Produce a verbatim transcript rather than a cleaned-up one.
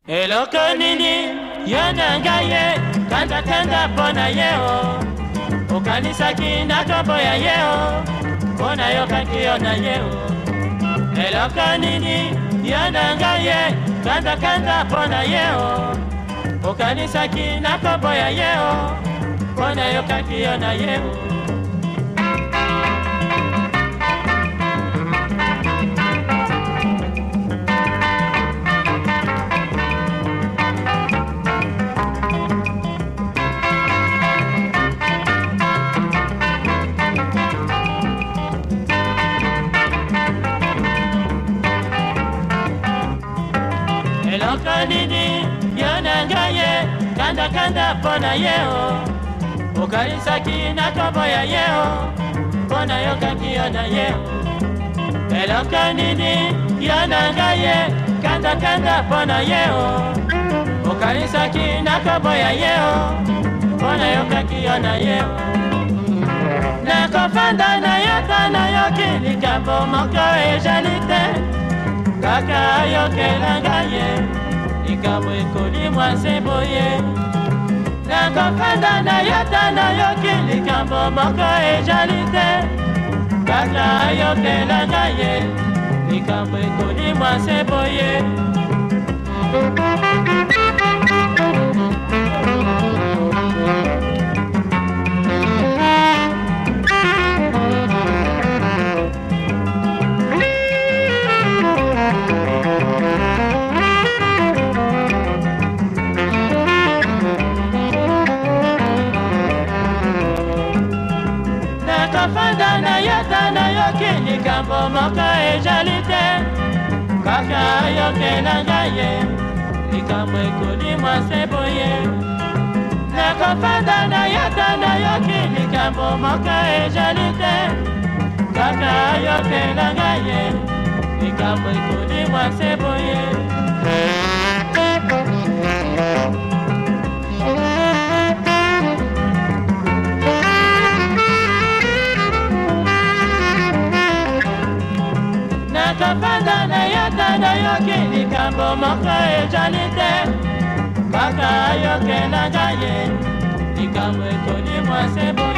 eloko nini yo na ngai ye kanda-kanda mpo na ye o okanisaki na kombo ya ye o mpo nayokaki yo na ye o eloko nini yo na ngai ye kanda-kanda mpo na ye o okanisaki na kombo ya ye o mpo nayokaki yo na ye o eloko nini yo na ngai ye kanda-kanda mpo na ye o okanisaki na kombo ya ye o mpo nayokaki yo na ye o eloko nini yo na ngai ye kanda-kanda mpo na ye o okanisaki na kombo ya ye o mpo nayokaki yo na ye o nakofanda na yo ta nayoki likambo moko ezali te kaka ayokela ngai ye likambo ekolimwa se boye nakofanda na yo ta nayoki likambo moko ezali te kaka ayokela ngai ye likambo ekolimwa se boye nakofanda na yo ta nayoki likambo moko ezali te kaka ayokela ngai ye likambo ekolimwa se boye nakofanda na yo ta nayoki likambo moko ezali te kaka ayokela ngai ye likambo ekolimwa se boye nakofanda na yo ta nayoki likambo moko ezali te kaka ayokela ngai ye likambo ekolimwa se boye